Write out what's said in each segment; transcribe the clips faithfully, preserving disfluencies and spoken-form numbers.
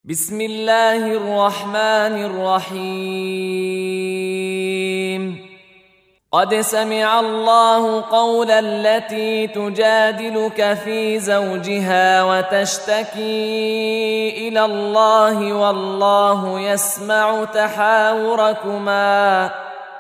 بسم الله الرحمن الرحيم. قد سمع الله قول التي تجادلك في زوجها وتشتكي إلى الله والله يسمع تحاوركما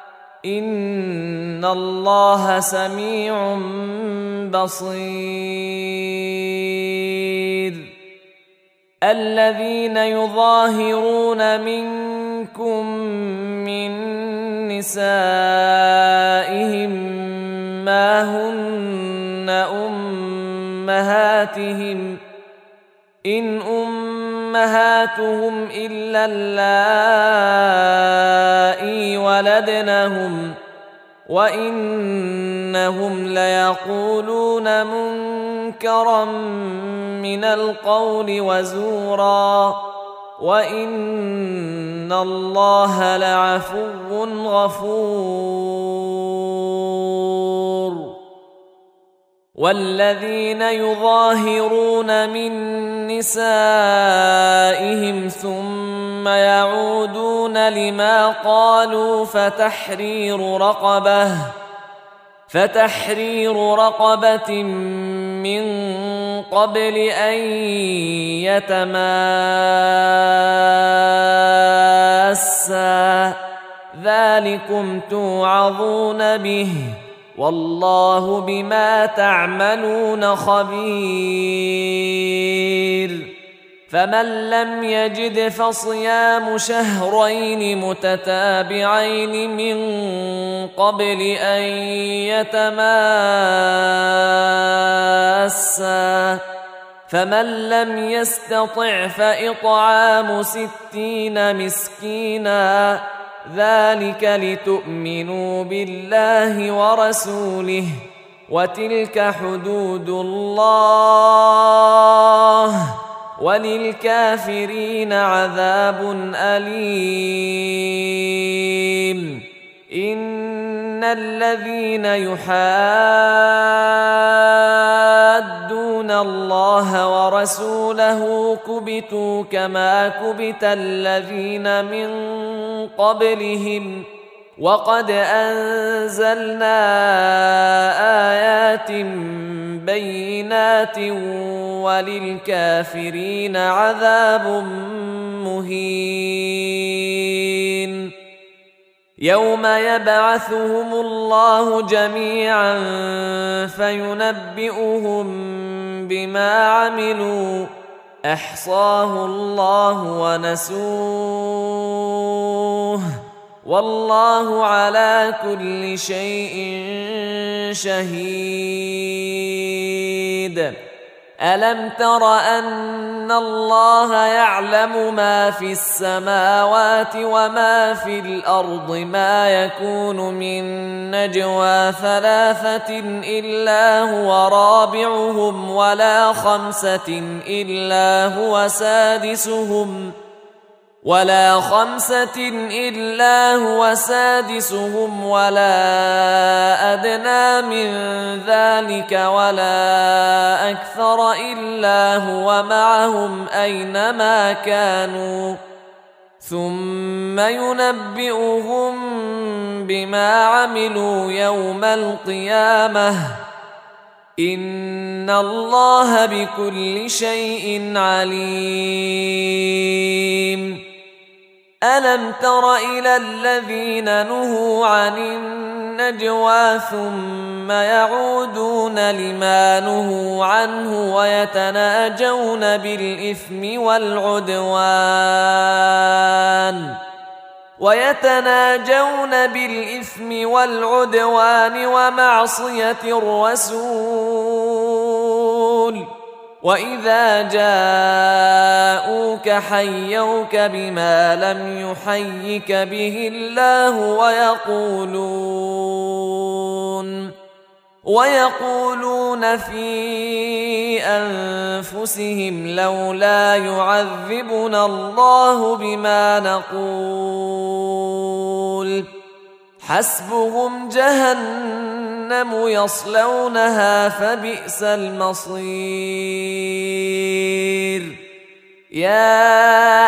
إن الله سميع بصير. الذين يظاهرون منكم من نسائهم ما هن أمهاتهم إن أمهاتهم إلا اللائي ولدنهم وإنهم ليقولون منكرا من القول وزورا وإن الله لعفو غفور. والذين يظاهرون من نسائهم ثم يعودون لما قالوا فتحرير رقبة فتحرير رقبة من قبل أن يتماسا ذلكم توعظون به والله بما تعملون خبير. فمن لم يجد فصيام شهرين متتابعين من قبل أن يتماسا فمن لم يستطع فإطعام ستين مسكينا ذلك لتؤمنوا بالله ورسوله وتلك حدود الله وللكافرين عذاب أليم. إن الذين يحادون الله ورسوله كبتوا كما كبت الذين من قبلهم وقد أنزلنا آيات بينات وللكافرين عذاب مهين. يوم يبعثهم الله جميعا فينبئهم بما عملوا أحصاه الله ونسوه والله على كل شيء شهيد. ألم تر أن الله يعلم ما في السماوات وما في الأرض ما يكون من نجوى ثلاثة إلا هو رابعهم ولا خمسة إلا هو سادسهم ولا خمسة إلا هو سادسهم ولا أدنى من ذلك ولا أكثر إلا هو معهم أينما كانوا ثم ينبئهم بما عملوا يوم القيامة إن الله بكل شيء عليم. ألم تر إلى الذين نهوا عن النجوى ثم يعودون لما نهوا عنه ويتناجون بالإثم والعدوان ويتناجون بالإثم والعدوان ومعصية الرسول وإذا جاءوك حيوك بما لم يحيك به الله ويقولون ويقولون في أنفسهم لولا يعذبنا الله بما نقول حسبهم جهنم يصلونها فبئس المصير. يا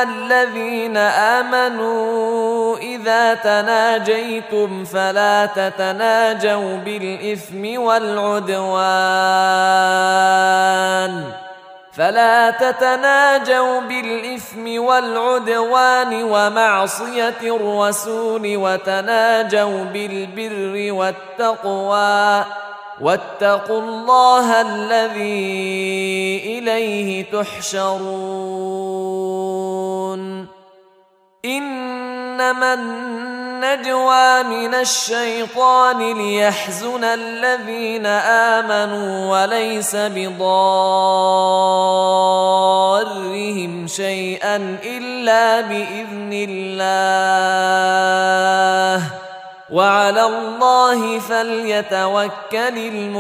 أيها الذين آمنوا إذا تناجيتم فلا تتناجوا بالإثم والعدوان فلا تتناجوا بالإثم والعدوان ومعصية الرسول وتناجوا بالبر والتقوى واتقوا الله الذي إليه تحشرون إنما النجوى من الشيطان ليحزن الذين آمنوا وليس بضارهم شيئا إلا بإذن الله وعلى الله فليتوكل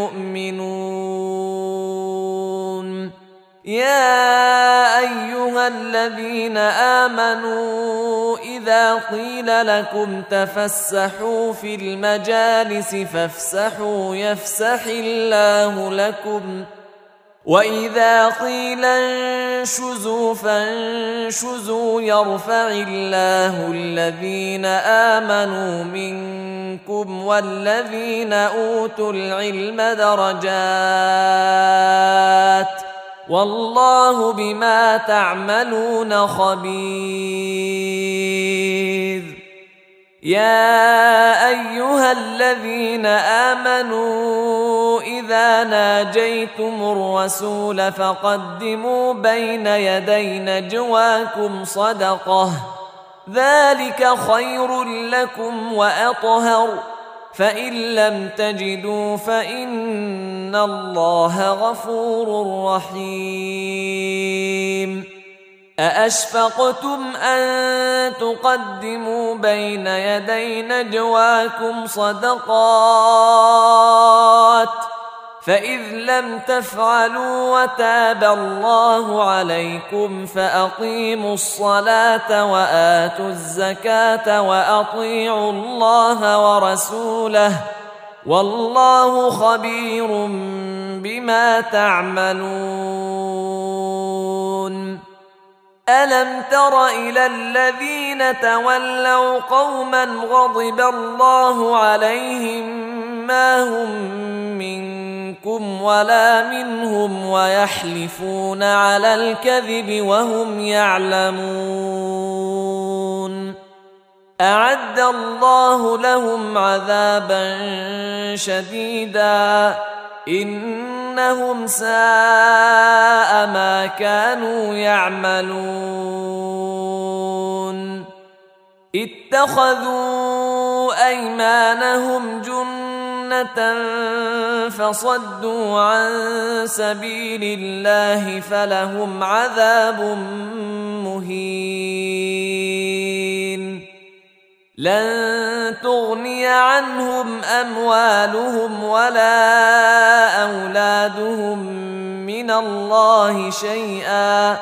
المؤمنون يا أيها الذين آمنوا إذا قيل لكم تفسحوا في المجالس فافسحوا يفسح الله لكم وإذا قيل انشزوا فانشزوا يرفع الله الذين آمنوا منكم والذين أوتوا العلم درجات والله بما تعملون خبير يا أيها الذين آمنوا إذا ناجيتم الرسول فقدموا بين يدي نجواكم صدقة ذلك خير لكم وأطهر فإن لم تجدوا فإن الله غفور رحيم أأشفقتم أن تقدموا بين يدي نجواكم صدقات فإذ لم تفعلوا وتاب الله عليكم فأقيموا الصلاة وآتوا الزكاة وأطيعوا الله ورسوله والله خبير بما تعملون ألم تر إلى الذين تولوا قوما غضب الله عليهم ما هم منكم ولا منهم ويحلفون على الكذب وهم يعلمون أعد الله لهم عذابا شديدا إنهم ساء ما كانوا يعملون اتخذوا أيمانهم جنة فصدوا عن سبيل الله فلهم عذاب مهين لن تغني عنهم أموالهم ولا أولادهم من الله شيئا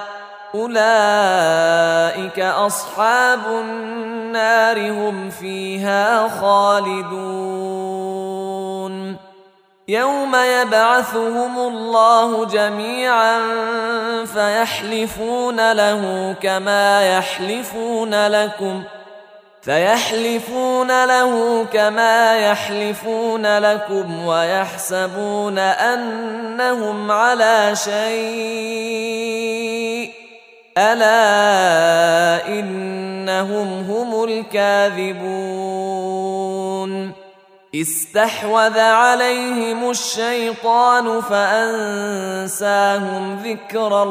أولئك أصحاب النار هم فيها خالدون يوم يبعثهم الله جميعا فيحلفون له كما يحلفون لكم فيحلفون له كما يحلفون لكم ويحسبون أنهم على شيء ألا إنهم هم الكاذبون استحوذ عليهم الشيطان فأنساهم ذكر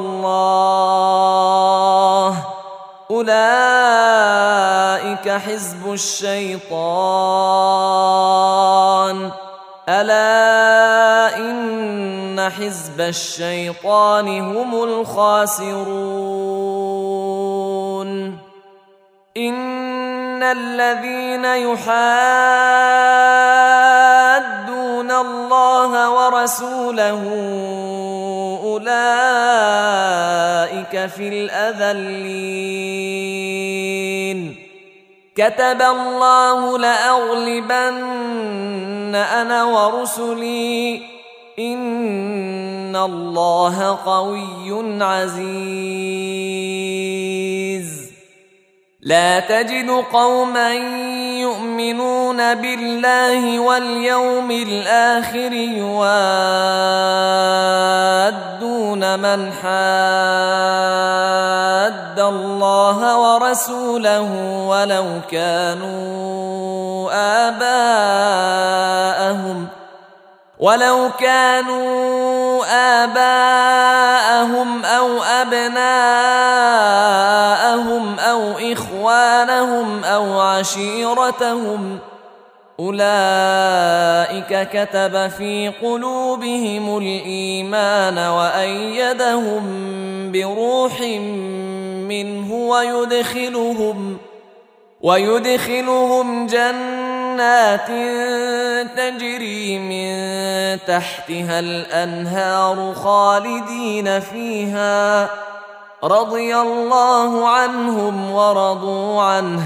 الله أولئك حزب الشيطان ألا إن حزب الشيطان هم الخاسرون إن الذين يحادون الله ورسوله أولئك في الأذلين كتب الله لأغلبن أنا ورسلي إن الله قوي عزيز لا تجد قوما يؤمنون بالله واليوم الآخر يوادون من حاد الله ورسوله ولو كانوا آباءهم ولو كانوا آباءهم أو أبناءهم أو إخوانهم أو عشيرتهم أولئك كتب في قلوبهم الإيمان وأيدهم بروح منه ويدخلهم ويدخلهم جنات تجري من تحتها الأنهار خالدين فيها رضي الله عنهم ورضوا عنه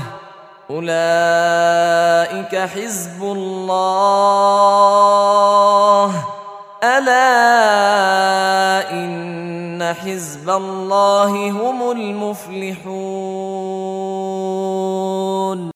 أولئك حزب الله ألا إن حزب الله هم المفلحون.